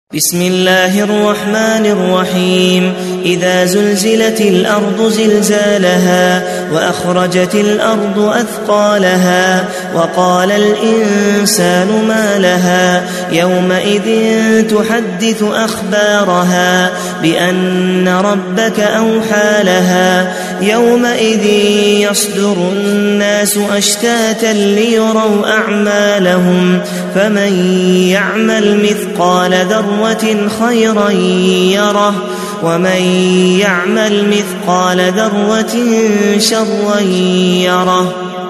بسم الله الرحمن الرحيم إذا زلزلت الأرض زلزالها وأخرجت الأرض أثقالها وقال الإنسان ما لها يومئذ تحدث أخبارها بأن ربك أوحى لها يومئذ يصدر الناس أشتاتا ليروا أعمالهم فمن يعمل مثقال ذرة خيرا يره ومن يعمل مثقال ذرة شرا يره